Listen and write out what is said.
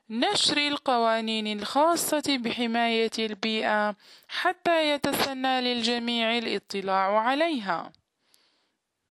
نشر القوانين الخاصة بحماية البيئة حتى يتسنى للجميع الاطلاع عليها.